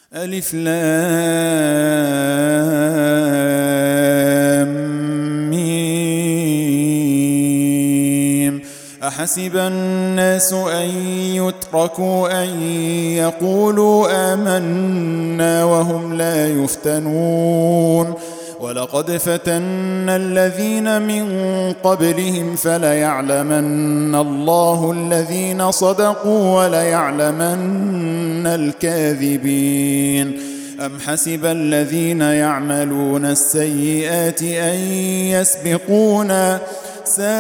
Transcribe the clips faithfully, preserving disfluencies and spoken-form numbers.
ألف لام ميم. أحسب الناس أن يتركوا أن يقولوا آمنا وهم لا يفتنون ولقد فتنا الذين من قبلهم فليعلمن الله الذين صدقوا وليعلمن الكاذبين. أم حسب الذين يعملون السيئات أن يسبقونا ساء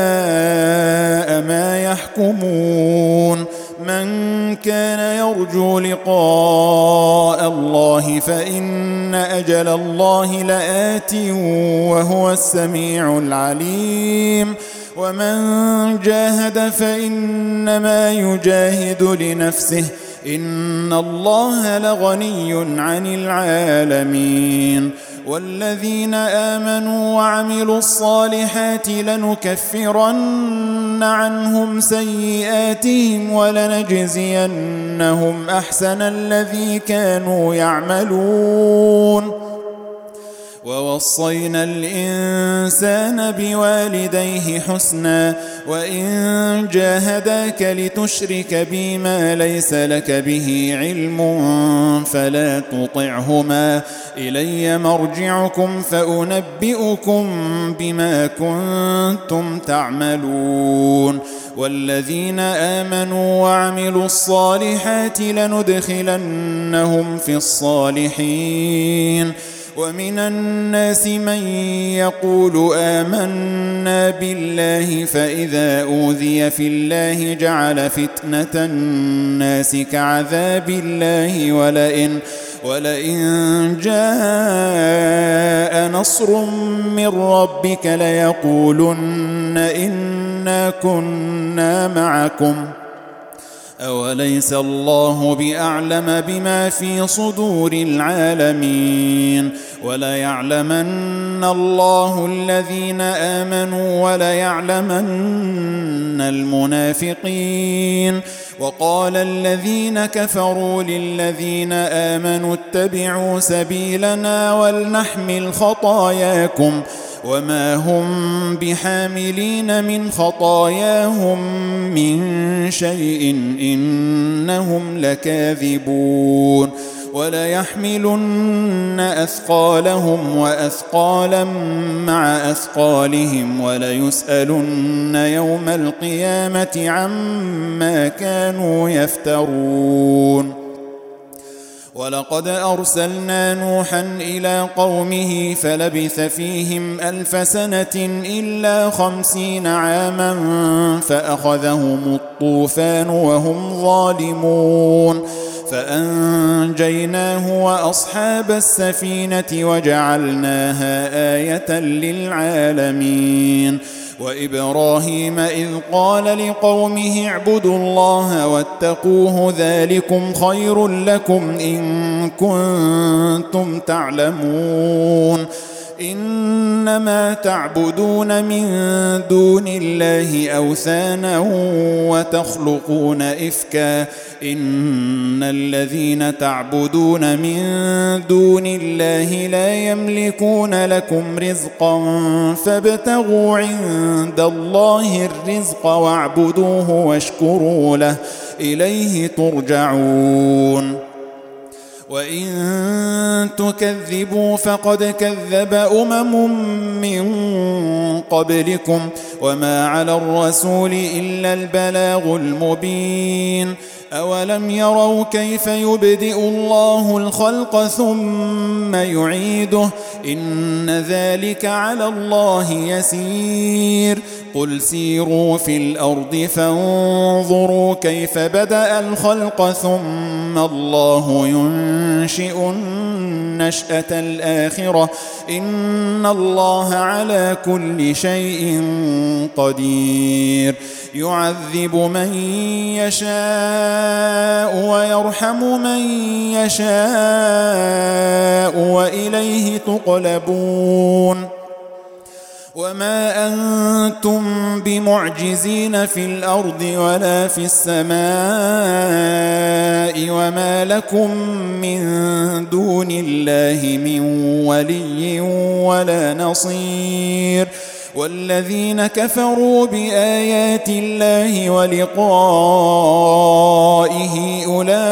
ما يحكمون. من كان يرجو لقاء الله فإن أجل الله لآت وهو السميع العليم. ومن جاهد فإنما يجاهد لنفسه إن الله لغني عن العالمين. والذين آمنوا وعملوا الصالحات لنكفرن عنهم سيئاتهم ولنجزينهم أحسن الذي كانوا يعملون. ووصينا الإنسان بوالديه حسنا وإن جاهداك لتشرك بي ما ليس لك به علم فلا تطعهما إلي مرجعكم فأنبئكم بما كنتم تعملون. والذين آمنوا وعملوا الصالحات لندخلنهم في الصالحين. ومن الناس من يقول آمنا بالله فإذا أوذي في الله جعل فتنة الناس كعذاب الله ولئن ولئن جاء نصر من ربك ليقولن إنا كنا معكم أوليس الله بأعلم بما في صدور العالمين. وليعلمن الله الذين آمنوا وليعلمن المنافقين. وقال الذين كفروا للذين آمنوا اتبعوا سبيلنا ولنحمل خطاياكم وما هم بحاملين من خطاياهم من شيء إنهم لكاذبون. وليحملن أثقالهم وأثقالا مع أثقالهم وليسألن يوم القيامة عما كانوا يفترون. ولقد أرسلنا نوحا إلى قومه فلبث فيهم ألف سنة إلا خمسين عاما فأخذهم الطوفان وهم ظالمون فأنجيناه وأصحاب السفينة وجعلناها آية للعالمين. وإبراهيم إذ قال لقومه اعبدوا الله واتقوه ذلكم خير لكم إن كنتم تعلمون. إنما تعبدون من دون الله أوثانا وتخلقون إفكا إن الذين تعبدون من دون الله لا يملكون لكم رزقا فابتغوا عند الله الرزق واعبدوه واشكروا له إليه ترجعون. وإن تكذبوا فقد كذب أمم من قبلكم وما على الرسول إلا البلاغ المبين. أولم يروا كيف يبدئ الله الخلق ثم يعيده إن ذلك على الله يسير. قل سيروا في الأرض فانظروا كيف بدأ الخلق ثم الله ينشئ النشأة الآخرة إن الله على كل شيء قدير. يعذب من يشاء ويرحم من يشاء وإليه تقلبون. وما أنتم بمعجزين في الأرض ولا في السماء وما لكم من دون الله من ولي ولا نصير والذين كفروا بآيات الله ولقائه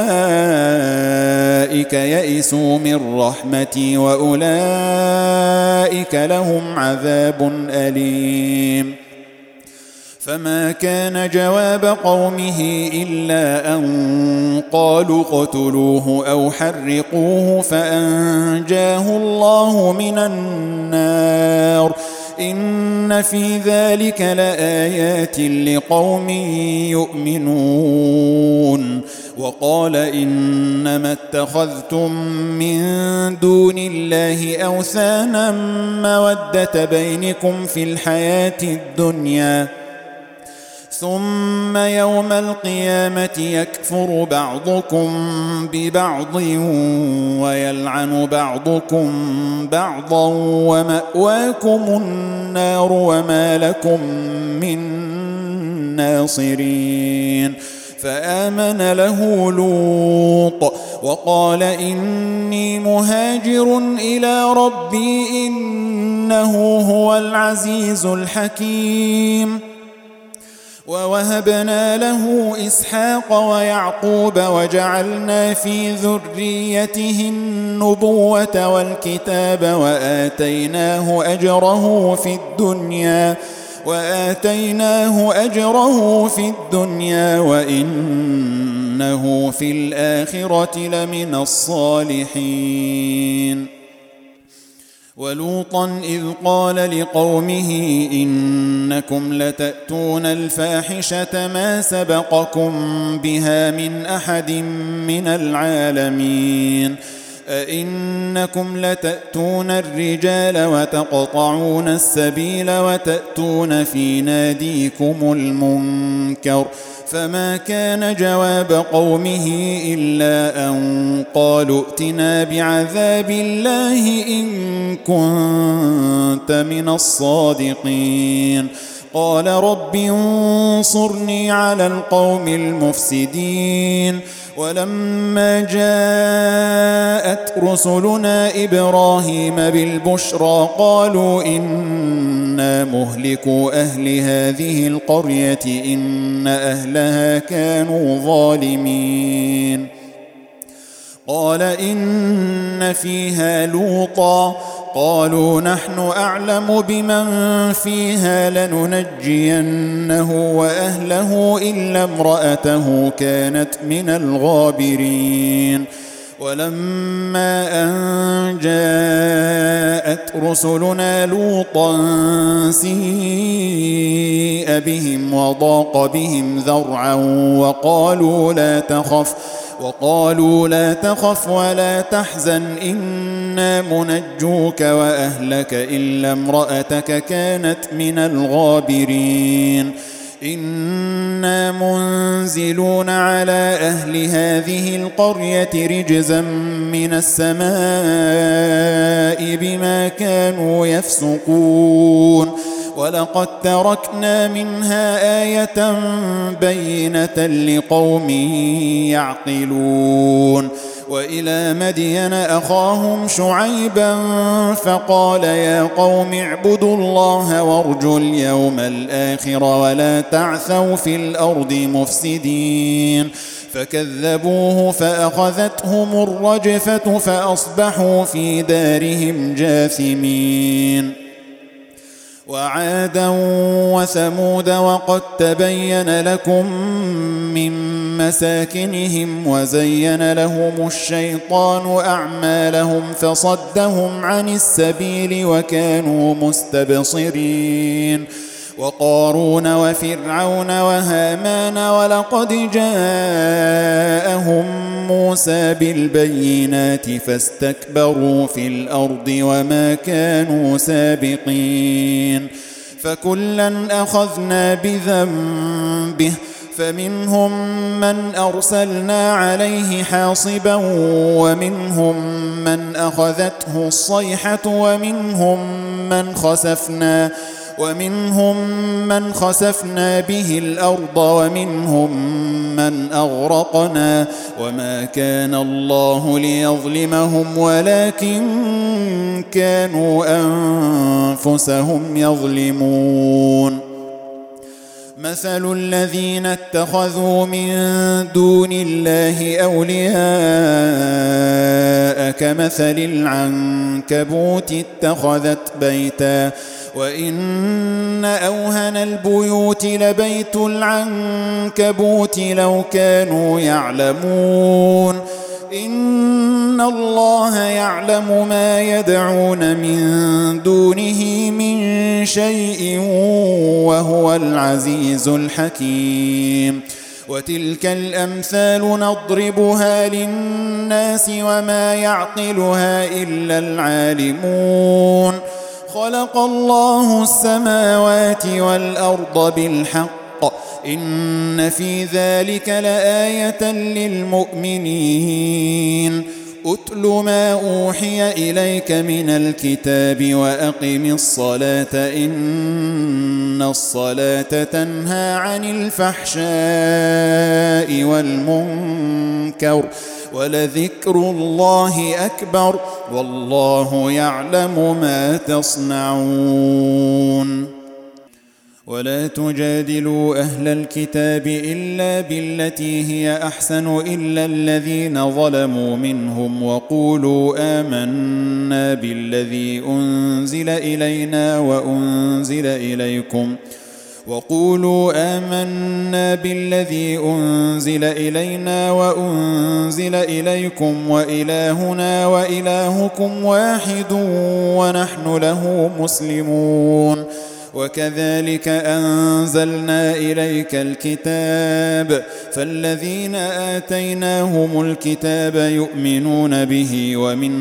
أولئك يئسوا من رحمتي وأولئك لهم عذاب أليم. فما كان جواب قومه إلا أن قالوا اقتلوه أو حرقوه فأنجاه الله من النار إن في ذلك لآيات لقوم يؤمنون. وقال إنما اتخذتم من دون الله أوثانا مودة بينكم في الحياة الدنيا ثم يوم القيامة يكفر بعضكم ببعض ويلعن بعضكم بعضا ومأواكم النار وما لكم من ناصرين. فآمن له لوط وقال إني مهاجر إلى ربي إنه هو العزيز الحكيم. ووهبنا له إسحاق ويعقوب وجعلنا في ذريته النبوة والكتاب وآتيناه أجره في الدنيا وآتيناه أجره في الدنيا وإنه في الآخرة لمن الصالحين. ولوطا إذ قال لقومه إنكم لتأتون الفاحشة ما سبقكم بها من أحد من العالمين أئنكم لتأتون الرجال وتقطعون السبيل وتأتون في ناديكم المنكر فما كان جواب قومه إلا أن قالوا ائتنا بعذاب الله إن كنت من الصادقين. قال رب انصرني على القوم المفسدين. ولما جاءت رسلنا إبراهيم بالبشرى قالوا إنا مهلكوا أهل هذه القرية إن أهلها كانوا ظالمين. قال إن فيها لوطا قالوا نحن أعلم بمن فيها لننجينه وأهله إلا امرأته كانت من الغابرين. ولما أن جاءت رسلنا لوطا سيء بهم وضاق بهم ذرعا وقالوا لا تخف وقالوا لا تخف ولا تحزن إنا منجوك وأهلك إلا امرأتك كانت من الغابرين. إنا منزلون على أهل هذه القرية رجزا من السماء بما كانوا يفسقون. ولقد تركنا منها آية بينة لقوم يعقلون. وإلى مدين أخاهم شعيبا فقال يا قوم اعبدوا الله وارجوا اليوم الآخر ولا تعثوا في الأرض مفسدين. فكذبوه فأخذتهم الرجفة فأصبحوا في دارهم جاثمين. وعادا وثمود وقد تبين لكم من مساكنهم وزين لهم الشيطان أعمالهم فصدهم عن السبيل وكانوا مستبصرين. وقارون وفرعون وهامان ولقد جاءهم موسى بالبينات فاستكبروا في الأرض وما كانوا سابقين. فكلا أخذنا بذنبه فمنهم من أرسلنا عليه حاصبا ومنهم من أخذته الصيحة ومنهم من خسفنا ومنهم من خسفنا به الأرض ومنهم من أغرقنا وما كان الله ليظلمهم ولكن كانوا أنفسهم يظلمون مثل الذين اتخذوا من دون الله أولياء كمثل العنكبوت اتخذت بيتا وإن أوهن البيوت لبيت العنكبوت لو كانوا يعلمون إن الله يعلم ما يدعون من دونه من شيء وهو العزيز الحكيم وتلك الأمثال نضربها للناس وما يعقلها إلا العالمون خلق الله السماوات والأرض بالحق إن في ذلك لآية للمؤمنين أتل ما أوحي إليك من الكتاب وأقم الصلاة إن الصلاة تنهى عن الفحشاء والمنكر ولذكر الله أكبر والله يعلم ما تصنعون ولا تجادلوا أهل الكتاب إلا بالتي هي أحسن إلا الذين ظلموا منهم وقولوا آمنا بالذي أنزل إلينا وأنزل إليكم وقولوا آمنا بالذي أنزل إلينا وأنزل إليكم وإلهنا وإلهكم واحد ونحن له مسلمون وكذلك أنزلنا إليك الكتاب فالذين آتيناهم الكتاب يؤمنون به ومن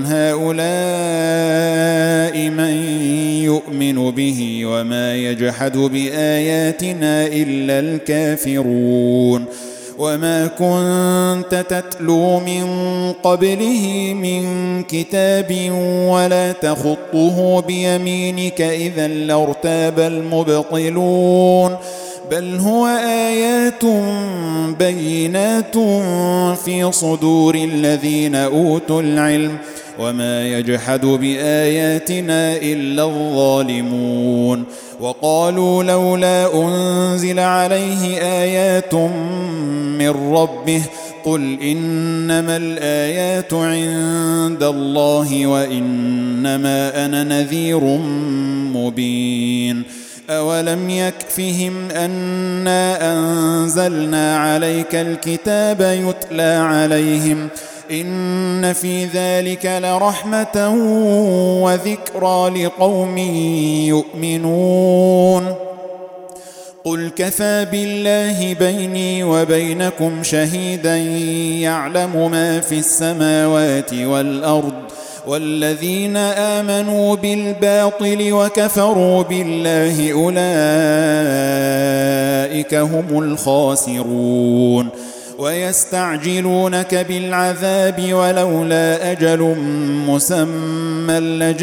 هؤلاء من يؤمن به وما يجحد بآياتنا إلا الكافرون وما كنت تتلو من قبله من كتاب ولا تخطه بيمينك إذا لارتاب المبطلون بل هو آيات بينات في صدور الذين أوتوا العلم وما يجحد بآياتنا إلا الظالمون وقالوا لولا أنزل عليه آيات من ربه قل إنما الآيات عند الله وإنما أنا نذير مبين أولم يكفهم أنا أنزلنا عليك الكتاب يتلى عليهم إن في ذلك لرحمة وذكرى لقوم يؤمنون قل كفى بالله بيني وبينكم شهيدا يعلم ما في السماوات والأرض والذين آمنوا بالباطل وكفروا بالله أولئك هم الخاسرون ويستعجلونك بالعذاب ولولا أجل مسمى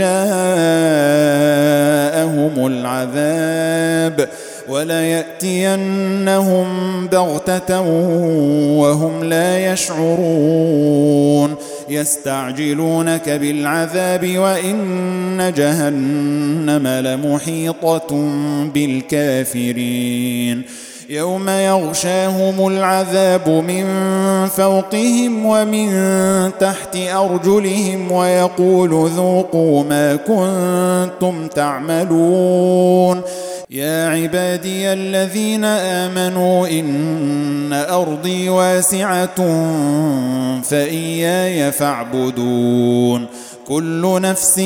لجاءهم العذاب وليأتينهم بغتة وهم لا يشعرون يستعجلونك بالعذاب وإن جهنم لمحيطة بالكافرين يوم يغشاهم العذاب من فوقهم ومن تحت أرجلهم ويقول ذوقوا ما كنتم تعملون يا عبادي الذين آمنوا إن أرضي واسعة فإياي فاعبدون كل نفس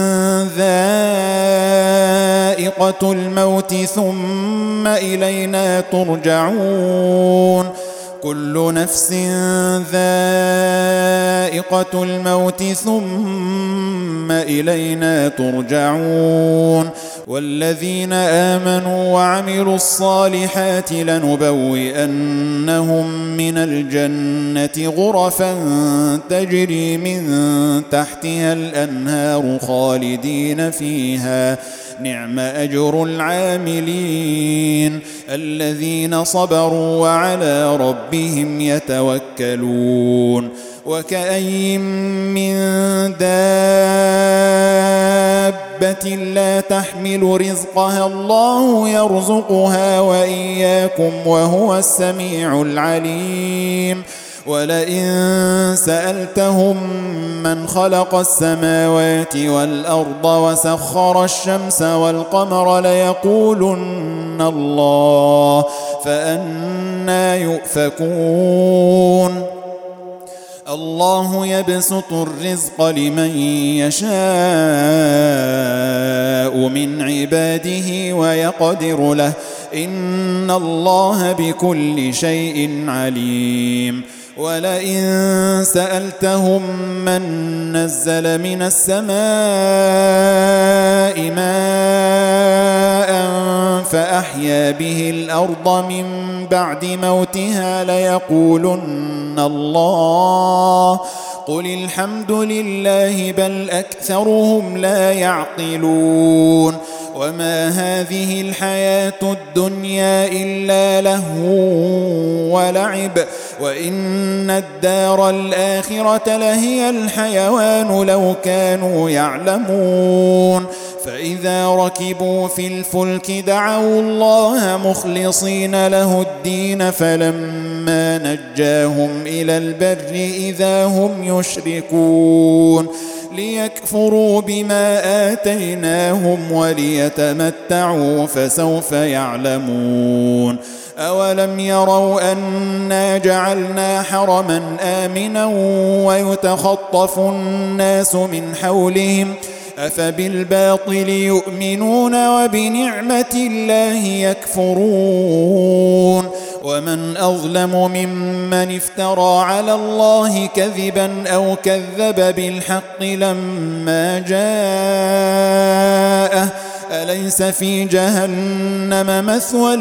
ذائقة الموت ثم إلينا ترجعون كل نفس ذائقة الموت ثم إلينا ترجعون والذين آمنوا وعملوا الصالحات لنبوئنهم من الجنة غرفا تجري من تحتها الأنهار خالدين فيها نعم أجر العاملين الذين صبروا وعلى ربهم يتوكلون وكأين من دابة لا تحمل رزقها الله يرزقها وإياكم وهو السميع العليم ولئن سألتهم من خلق السماوات والأرض وسخر الشمس والقمر ليقولن الله فأنى يؤفكون الله يبسط الرزق لمن يشاء من عباده ويقدر له إن الله بكل شيء عليم ولئن سألتهم من نزل من السماء ماء فأحيا به الأرض من بعد موتها ليقولن الله قل الحمد لله بل أكثرهم لا يعقلون وما هذه الحياة الدنيا إلا لهو ولعب وإن الدار الآخرة لهي الحيوان لو كانوا يعلمون فإذا ركبوا في الفلك دعوا الله مخلصين له الدين فلما نجاهم إلى البر إذا هم يشركون ليكفروا بما آتيناهم وليتمتعوا فسوف يعلمون أولم يروا أنا جعلنا حرما آمنا ويتخطف الناس من حولهم أفبالباطل يؤمنون وبنعمة الله يكفرون ومن أظلم ممن افترى على الله كذبا أو كذب بالحق لما جاءه أليس في جهنم مثوى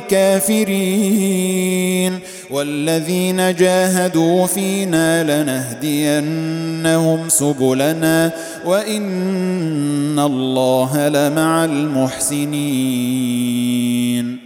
للكافرين والذين جاهدوا فينا لنهدينهم سبلنا وإن الله لمع المحسنين